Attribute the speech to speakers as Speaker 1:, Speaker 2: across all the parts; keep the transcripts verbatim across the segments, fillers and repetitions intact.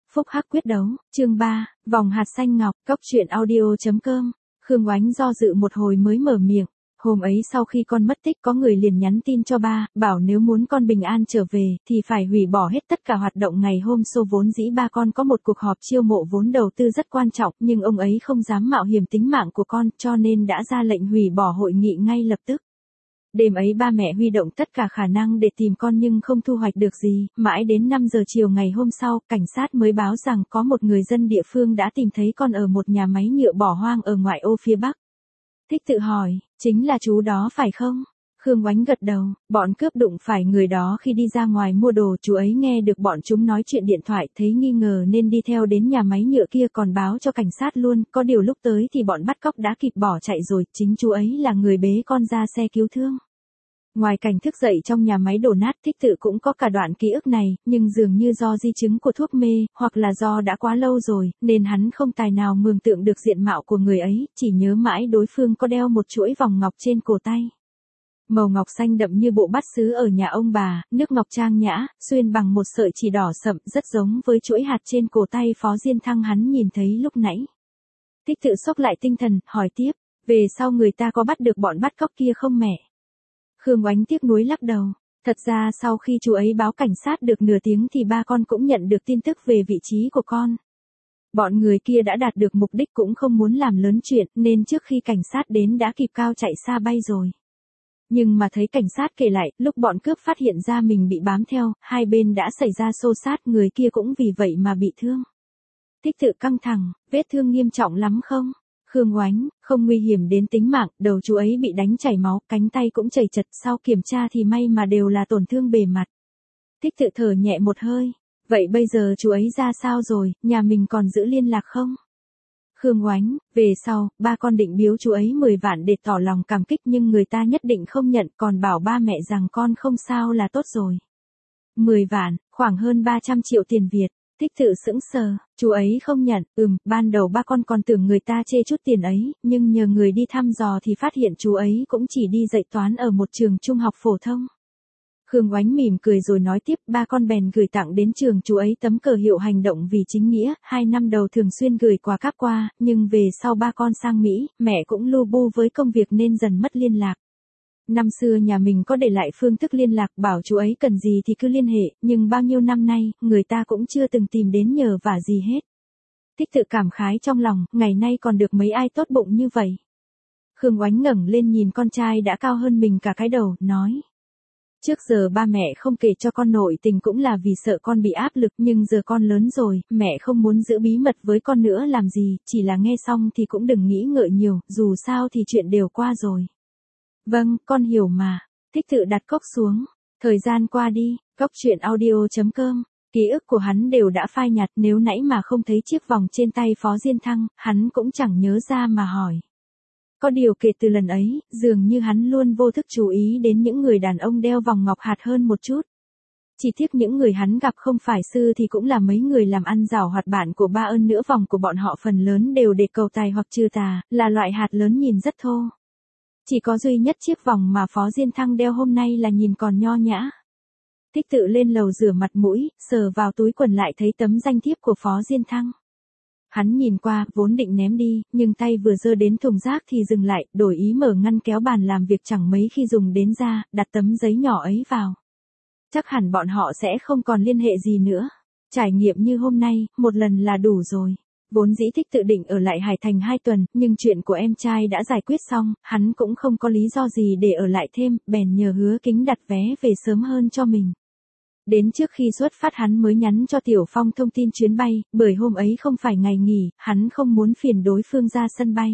Speaker 1: Phúc Hắc quyết đấu, chương ba, vòng hạt xanh ngọc, cốc truyện audio chấm com. Khương Oánh do dự một hồi mới mở miệng. Hôm ấy sau khi con mất tích có người liền nhắn tin cho ba, bảo nếu muốn con bình an trở về, thì phải hủy bỏ hết tất cả hoạt động ngày hôm sau. Vốn dĩ ba con có một cuộc họp chiêu mộ vốn đầu tư rất quan trọng, nhưng ông ấy không dám mạo hiểm tính mạng của con, cho nên đã ra lệnh hủy bỏ hội nghị ngay lập tức. Đêm ấy ba mẹ huy động tất cả khả năng để tìm con nhưng không thu hoạch được gì, mãi đến năm giờ chiều ngày hôm sau, cảnh sát mới báo rằng có một người dân địa phương đã tìm thấy con ở một nhà máy nhựa bỏ hoang ở ngoại ô phía Bắc. Thích tự hỏi, chính là chú đó phải không? Khương Oánh gật đầu, bọn cướp đụng phải người đó khi đi ra ngoài mua đồ, chú ấy nghe được bọn chúng nói chuyện điện thoại, thấy nghi ngờ nên đi theo đến nhà máy nhựa kia còn báo cho cảnh sát luôn, có điều lúc tới thì bọn bắt cóc đã kịp bỏ chạy rồi, chính chú ấy là người bế con ra xe cứu thương. Ngoài cảnh thức dậy trong nhà máy đổ nát, Thích tự cũng có cả đoạn ký ức này, nhưng dường như do di chứng của thuốc mê, hoặc là do đã quá lâu rồi, nên hắn không tài nào mường tượng được diện mạo của người ấy, chỉ nhớ mãi đối phương có đeo một chuỗi vòng ngọc trên cổ tay. Màu ngọc xanh đậm như bộ bát sứ ở nhà ông bà, nước ngọc trang nhã, xuyên bằng một sợi chỉ đỏ sậm, rất giống với chuỗi hạt trên cổ tay Phó Diên Thăng hắn nhìn thấy lúc nãy. Thích tự sốc lại tinh thần, hỏi tiếp, về sau người ta có bắt được bọn bắt cóc kia không mẹ? Khương Oánh tiếc nuối lắc đầu. Thật ra sau khi chú ấy báo cảnh sát được nửa tiếng thì ba con cũng nhận được tin tức về vị trí của con. Bọn người kia đã đạt được mục đích cũng không muốn làm lớn chuyện nên trước khi cảnh sát đến đã kịp cao chạy xa bay rồi. Nhưng mà thấy cảnh sát kể lại, lúc bọn cướp phát hiện ra mình bị bám theo, hai bên đã xảy ra xô xát, người kia cũng vì vậy mà bị thương. Thích tự căng thẳng, vết thương nghiêm trọng lắm không? Khương Oánh, không nguy hiểm đến tính mạng, đầu chú ấy bị đánh chảy máu, cánh tay cũng chảy chật, sau kiểm tra thì may mà đều là tổn thương bề mặt. Thích tự thở nhẹ một hơi, vậy bây giờ chú ấy ra sao rồi, nhà mình còn giữ liên lạc không? Khương Oánh, về sau, ba con định biếu chú ấy mười vạn để tỏ lòng cảm kích nhưng người ta nhất định không nhận, còn bảo ba mẹ rằng con không sao là tốt rồi. mười vạn, khoảng hơn ba trăm triệu tiền Việt. Thích tự sững sờ, chú ấy không nhận, ừm, ban đầu ba con còn tưởng người ta chê chút tiền ấy, nhưng nhờ người đi thăm dò thì phát hiện chú ấy cũng chỉ đi dạy toán ở một trường trung học phổ thông. Khương Oánh mỉm cười rồi nói tiếp, ba con bèn gửi tặng đến trường chú ấy tấm cờ hiệu hành động vì chính nghĩa, hai năm đầu thường xuyên gửi quà cáp qua, nhưng về sau ba con sang Mỹ, mẹ cũng lu bu với công việc nên dần mất liên lạc. Năm xưa nhà mình có để lại phương thức liên lạc bảo chú ấy cần gì thì cứ liên hệ, nhưng bao nhiêu năm nay, người ta cũng chưa từng tìm đến nhờ vả gì hết. Thích tự cảm khái trong lòng, ngày nay còn được mấy ai tốt bụng như vậy. Khương Oánh ngẩng lên nhìn con trai đã cao hơn mình cả cái đầu, nói. Trước giờ ba mẹ không kể cho con nội tình cũng là vì sợ con bị áp lực, nhưng giờ con lớn rồi, mẹ không muốn giữ bí mật với con nữa làm gì, chỉ là nghe xong thì cũng đừng nghĩ ngợi nhiều, dù sao thì chuyện đều qua rồi. Vâng, con hiểu mà. Thích tự đặt cốc xuống. Thời gian qua đi, cốc truyện audio chấm com. Ký ức của hắn đều đã phai nhạt, nếu nãy mà không thấy chiếc vòng trên tay Phó Diên Thăng, hắn cũng chẳng nhớ ra mà hỏi. Có điều kể từ lần ấy, dường như hắn luôn vô thức chú ý đến những người đàn ông đeo vòng ngọc hạt hơn một chút. Chỉ tiếc những người hắn gặp không phải sư thì cũng là mấy người làm ăn giàu hoạt bạn của ba ơn nữa, vòng của bọn họ phần lớn đều để cầu tài hoặc trừ tà, là loại hạt lớn nhìn rất thô. Chỉ có duy nhất chiếc vòng mà Phó Diên Thăng đeo hôm nay là nhìn còn nho nhã. Thích tự lên lầu rửa mặt mũi, sờ vào túi quần lại thấy tấm danh thiếp của Phó Diên Thăng. Hắn nhìn qua, vốn định ném đi, nhưng tay vừa giơ đến thùng rác thì dừng lại, đổi ý mở ngăn kéo bàn làm việc chẳng mấy khi dùng đến ra, đặt tấm giấy nhỏ ấy vào. Chắc hẳn bọn họ sẽ không còn liên hệ gì nữa. Trải nghiệm như hôm nay, một lần là đủ rồi. Vốn dĩ Thích tự định ở lại Hải Thành hai tuần, nhưng chuyện của em trai đã giải quyết xong, hắn cũng không có lý do gì để ở lại thêm, bèn nhờ Hứa Kính đặt vé về sớm hơn cho mình. Đến trước khi xuất phát hắn mới nhắn cho Tiểu Phong thông tin chuyến bay, bởi hôm ấy không phải ngày nghỉ, hắn không muốn phiền đối phương ra sân bay.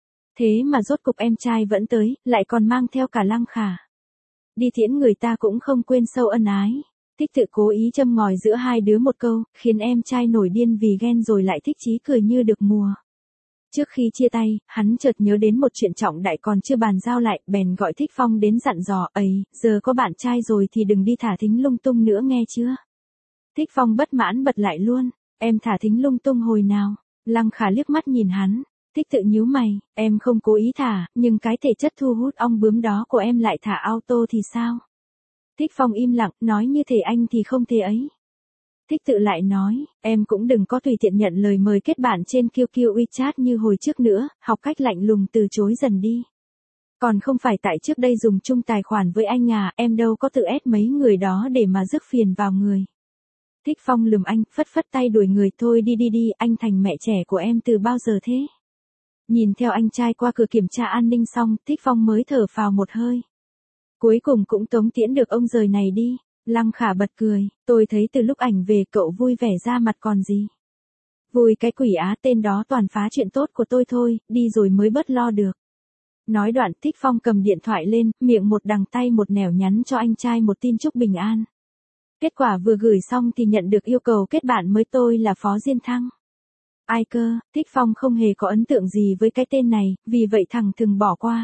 Speaker 1: Thế mà rốt cục em trai vẫn tới, lại còn mang theo cả Lăng Khả. Đi tiễn người ta cũng không quên sâu ân ái. Thích tự cố ý châm ngòi giữa hai đứa một câu, khiến em trai nổi điên vì ghen rồi lại thích chí cười như được mùa. Trước khi chia tay, hắn chợt nhớ đến một chuyện trọng đại còn chưa bàn giao lại, bèn gọi Thích Phong đến dặn dò, ấy, giờ có bạn trai rồi thì đừng đi thả thính lung tung nữa nghe chưa? Thích Phong bất mãn bật lại luôn, em thả thính lung tung hồi nào? Lăng Khả liếc mắt nhìn hắn, Thích tự nhíu mày, em không cố ý thả, nhưng cái thể chất thu hút ong bướm đó của em lại thả auto thì sao? Thích Phong im lặng, nói như thể anh thì không thế ấy. Thích Tự lại nói, em cũng đừng có tùy tiện nhận lời mời kết bạn trên Q Q WeChat như hồi trước nữa, học cách lạnh lùng từ chối dần đi. Còn không phải tại trước đây dùng chung tài khoản với anh à, em đâu có tự ép mấy người đó để mà rước phiền vào người. Thích Phong lườm anh, phất phất tay đuổi người, thôi đi đi đi, anh thành mẹ trẻ của em từ bao giờ thế? Nhìn theo anh trai qua cửa kiểm tra an ninh xong, Thích Phong mới thở phào một hơi. Cuối cùng cũng tống tiễn được ông rời này đi. Lăng Khả bật cười, tôi thấy từ lúc ảnh về cậu vui vẻ ra mặt còn gì. Vui cái quỷ á, tên đó toàn phá chuyện tốt của tôi thôi, đi rồi mới bớt lo được. Nói đoạn Thích Phong cầm điện thoại lên, miệng một đằng tay một nẻo nhắn cho anh trai một tin chúc bình an. Kết quả vừa gửi xong thì nhận được yêu cầu kết bạn mới, tôi là Phó Diên Thăng. Ai cơ, Thích Phong không hề có ấn tượng gì với cái tên này, vì vậy thẳng thừng bỏ qua.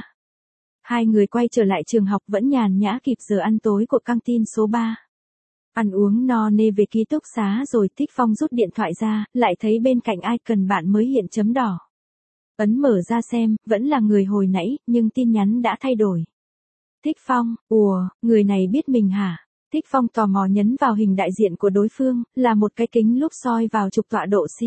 Speaker 1: Hai người quay trở lại trường học vẫn nhàn nhã kịp giờ ăn tối của căng tin số ba. Ăn uống no nê về ký túc xá rồi Thích Phong rút điện thoại ra, lại thấy bên cạnh ai cần bạn mới hiện chấm đỏ. Ấn mở ra xem, vẫn là người hồi nãy, nhưng tin nhắn đã thay đổi. Thích Phong, ùa, người này biết mình hả? Thích Phong tò mò nhấn vào hình đại diện của đối phương, là một cái kính lúp soi vào trục tọa độ si.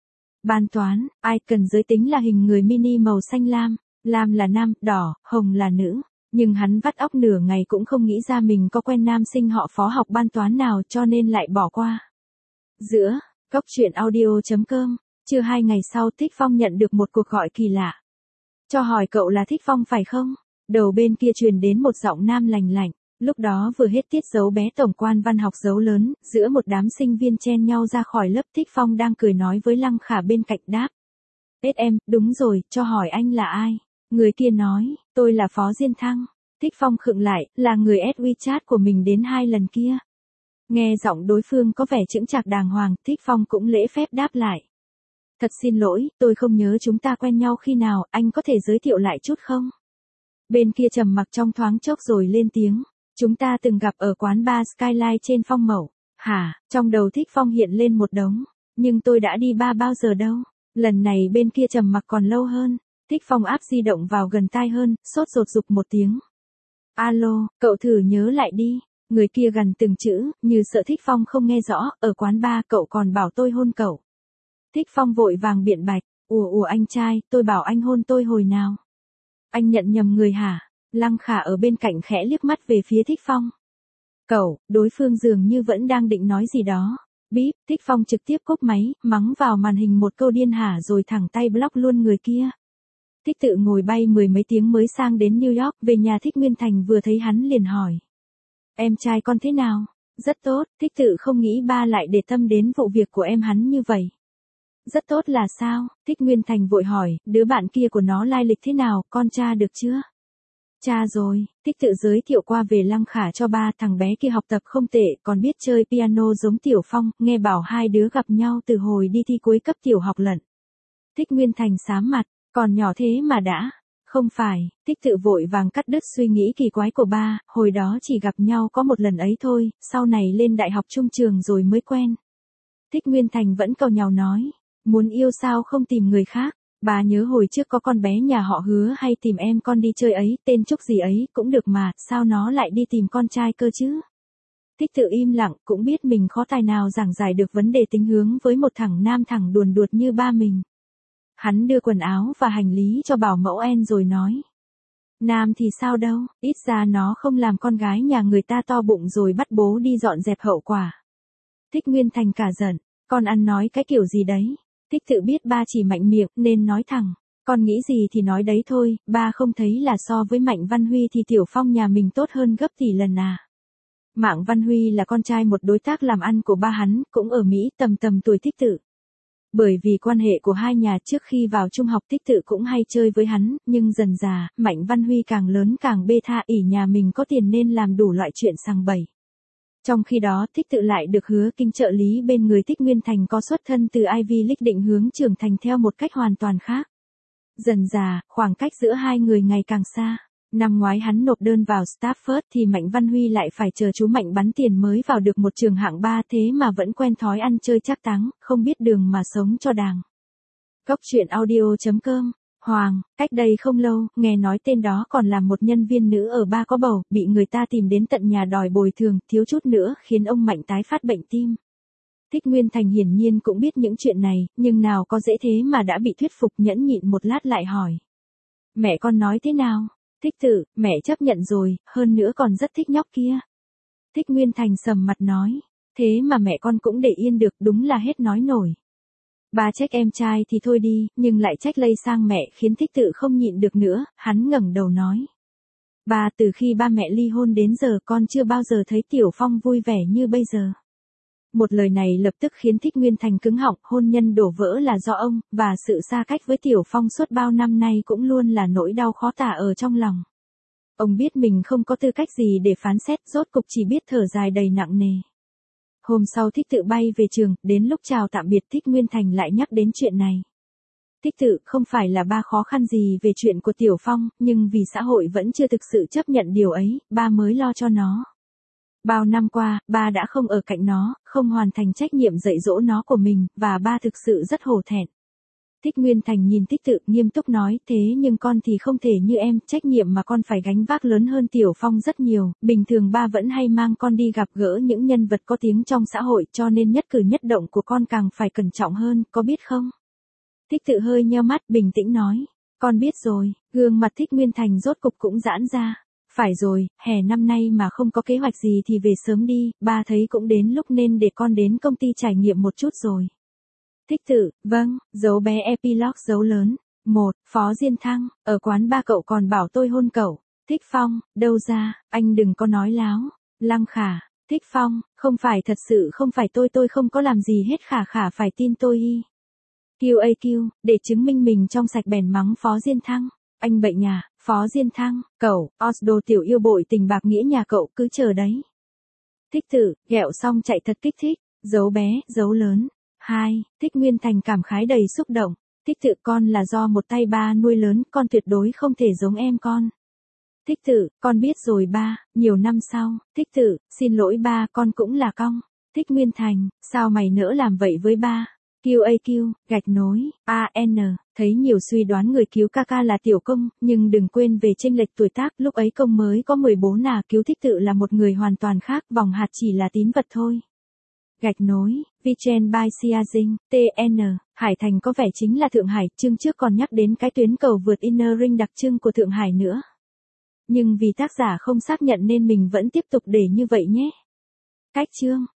Speaker 1: Ban toán, ai cần giới tính là hình người mini màu xanh lam, lam là nam, đỏ, hồng là nữ. Nhưng hắn vắt óc nửa ngày cũng không nghĩ ra mình có quen nam sinh họ Phó học ban toán nào cho nên lại bỏ qua. Giữa, cốc truyện audio chấm com, trưa hai ngày sau Thích Phong nhận được một cuộc gọi kỳ lạ. Cho hỏi cậu là Thích Phong phải không? Đầu bên kia truyền đến một giọng nam lành lạnh. Lúc đó vừa hết tiết dấu bé tổng quan văn học dấu lớn, giữa một đám sinh viên chen nhau ra khỏi lớp. Thích Phong đang cười nói với Lăng Khả bên cạnh đáp. Ết em, đúng rồi, cho hỏi anh là ai? Người kia nói, tôi là Phó Diên Thăng. Thích Phong khựng lại, là người add WeChat của mình đến hai lần kia. Nghe giọng đối phương có vẻ chững chạc đàng hoàng, Thích Phong cũng lễ phép đáp lại. Thật xin lỗi, tôi không nhớ chúng ta quen nhau khi nào, anh có thể giới thiệu lại chút không? Bên kia trầm mặc trong thoáng chốc rồi lên tiếng. Chúng ta từng gặp ở quán bar Skyline trên Phong Mậu. Hả, trong đầu Thích Phong hiện lên một đống. Nhưng tôi đã đi bar bao giờ đâu. Lần này bên kia trầm mặc còn lâu hơn. Thích Phong áp di động vào gần tai hơn, sốt ruột giục một tiếng. Alo, cậu thử nhớ lại đi. Người kia gần từng chữ, như sợ Thích Phong không nghe rõ, ở quán bar cậu còn bảo tôi hôn cậu. Thích Phong vội vàng biện bạch, ủa ủa anh trai, tôi bảo anh hôn tôi hồi nào. Anh nhận nhầm người hả? Lăng Khả ở bên cạnh khẽ liếc mắt về phía Thích Phong. Cậu, đối phương dường như vẫn đang định nói gì đó. Bíp, Thích Phong trực tiếp cúp máy, mắng vào màn hình một câu điên hả rồi thẳng tay block luôn người kia. Thích Tự ngồi bay mười mấy tiếng mới sang đến New York, về nhà Thích Nguyên Thành vừa thấy hắn liền hỏi. Em trai con thế nào? Rất tốt, Thích Tự không nghĩ ba lại để tâm đến vụ việc của em hắn như vậy. Rất tốt là sao? Thích Nguyên Thành vội hỏi, đứa bạn kia của nó lai lịch thế nào, con tra được chưa? Cha rồi, Thích Tự giới thiệu qua về Lăng Khả cho ba, thằng bé kia học tập không tệ, còn biết chơi piano giống Tiểu Phong, nghe bảo hai đứa gặp nhau từ hồi đi thi cuối cấp tiểu học lận. Thích Nguyên Thành xám mặt, còn nhỏ thế mà đã. Không phải, Thích Tự vội vàng cắt đứt suy nghĩ kỳ quái của ba, hồi đó chỉ gặp nhau có một lần ấy thôi, sau này lên đại học trung trường rồi mới quen. Thích Nguyên Thành vẫn càu nhàu nói, muốn yêu sao không tìm người khác. Bà nhớ hồi trước có con bé nhà họ Hứa hay tìm em con đi chơi ấy, tên Trúc gì ấy, cũng được mà, sao nó lại đi tìm con trai cơ chứ? Thích Tự im lặng, cũng biết mình khó tài nào giảng giải được vấn đề tính hướng với một thằng nam thẳng đuồn đuột như ba mình. Hắn đưa quần áo và hành lý cho bảo mẫu En rồi nói. Nam thì sao đâu, ít ra nó không làm con gái nhà người ta to bụng rồi bắt bố đi dọn dẹp hậu quả. Thích Nguyên Thành cả giận, con ăn nói cái kiểu gì đấy? Thích Tự biết ba chỉ mạnh miệng nên nói thẳng, con nghĩ gì thì nói đấy thôi, ba không thấy là so với Mạnh Văn Huy thì Tiểu Phong nhà mình tốt hơn gấp tỷ lần à. Mạng Văn Huy là con trai một đối tác làm ăn của ba hắn, cũng ở Mỹ, tầm tầm tuổi Thích Tự. Bởi vì quan hệ của hai nhà trước khi vào trung học Thích Tự cũng hay chơi với hắn, nhưng dần dà, Mạnh Văn Huy càng lớn càng bê tha, ỷ nhà mình có tiền nên làm đủ loại chuyện sằng bậy. Trong khi đó Thích Tự lại được Hứa Kinh trợ lý bên người Thích Nguyên Thành có xuất thân từ Ivy League định hướng trưởng thành theo một cách hoàn toàn khác. Dần dà, khoảng cách giữa hai người ngày càng xa. Năm ngoái hắn nộp đơn vào Stafford thì Mạnh Văn Huy lại phải chờ chú Mạnh bắn tiền mới vào được một trường hạng ba, thế mà vẫn quen thói ăn chơi trác táng, không biết đường mà sống cho đàng. Cốc truyện audio chấm com. Hoàng, cách đây không lâu, nghe nói tên đó còn là một nhân viên nữ ở bar có bầu, bị người ta tìm đến tận nhà đòi bồi thường, thiếu chút nữa khiến ông Mạnh tái phát bệnh tim. Thích Nguyên Thành hiển nhiên cũng biết những chuyện này, nhưng nào có dễ thế mà đã bị thuyết phục, nhẫn nhịn một lát lại hỏi. Mẹ con nói thế nào? Thích Tự, mẹ chấp nhận rồi, hơn nữa còn rất thích nhóc kia. Thích Nguyên Thành sầm mặt nói, thế mà mẹ con cũng để yên được, đúng là hết nói nổi. Ba trách em trai thì thôi đi, nhưng lại trách lây sang mẹ khiến Thích Tự không nhịn được nữa, hắn ngẩng đầu nói. Ba, từ khi ba mẹ ly hôn đến giờ con chưa bao giờ thấy Tiểu Phong vui vẻ như bây giờ. Một lời này lập tức khiến Thích Nguyên Thành cứng họng, hôn nhân đổ vỡ là do ông, và sự xa cách với Tiểu Phong suốt bao năm nay cũng luôn là nỗi đau khó tả ở trong lòng. Ông biết mình không có tư cách gì để phán xét, rốt cục chỉ biết thở dài đầy nặng nề. Hôm sau Thích Tự bay về trường, đến lúc chào tạm biệt Thích Nguyên Thành lại nhắc đến chuyện này. Thích Tự, không phải là ba khó khăn gì về chuyện của Tiểu Phong, nhưng vì xã hội vẫn chưa thực sự chấp nhận điều ấy, ba mới lo cho nó. Bao năm qua, ba đã không ở cạnh nó, không hoàn thành trách nhiệm dạy dỗ nó của mình, và ba thực sự rất hổ thẹn. Thích Nguyên Thành nhìn Thích Tự nghiêm túc nói, thế nhưng con thì không thể như em, trách nhiệm mà con phải gánh vác lớn hơn Tiểu Phong rất nhiều, bình thường ba vẫn hay mang con đi gặp gỡ những nhân vật có tiếng trong xã hội, cho nên nhất cử nhất động của con càng phải cẩn trọng hơn, có biết không? Thích Tự hơi nheo mắt, bình tĩnh nói, con biết rồi, gương mặt Thích Nguyên Thành rốt cục cũng giãn ra. Phải rồi, hè năm nay mà không có kế hoạch gì thì về sớm đi, ba thấy cũng đến lúc nên để con đến công ty trải nghiệm một chút rồi. Thích Tự, vâng, dấu bé epilogue dấu lớn. Một, Phó Diên Thăng, ở quán ba cậu còn bảo tôi hôn cậu. Thích Phong, đâu ra, anh đừng có nói láo. Lăng Khả, Thích Phong, không phải thật sự không phải tôi tôi không có làm gì hết, Khả Khả phải tin tôi y. quy a quy, để chứng minh mình trong sạch bèn mắng Phó Diên Thăng. Anh bệnh à, Phó Diên Thăng, cậu, Osdo tiểu yêu bội tình bạc nghĩa nhà cậu cứ chờ đấy. Thích Tự, ghẹo xong chạy thật kích thích, dấu bé, dấu lớn. Hai, Thích Nguyên Thành cảm khái đầy xúc động. Thích Tự, con là do một tay ba nuôi lớn, con tuyệt đối không thể giống em con. Thích Tự, con biết rồi ba, nhiều năm sau. Thích Tự, xin lỗi ba, con cũng là cong. Thích Nguyên Thành, sao mày nỡ làm vậy với ba? quy a quy, gạch nối, a en, thấy nhiều suy đoán người cứu Kaka là Tiểu Công, nhưng đừng quên về chênh lệch tuổi tác, lúc ấy Công mới có mười bốn à, cứu Thích Tự là một người hoàn toàn khác, Vòng Hạt chỉ là tín vật thôi. Gạch nối, Vichen by Siazing, tê en, Hải Thành có vẻ chính là Thượng Hải, chương trước còn nhắc đến cái tuyến cầu vượt Inner Ring đặc trưng của Thượng Hải nữa. Nhưng vì tác giả không xác nhận nên mình vẫn tiếp tục để như vậy nhé. Cách chương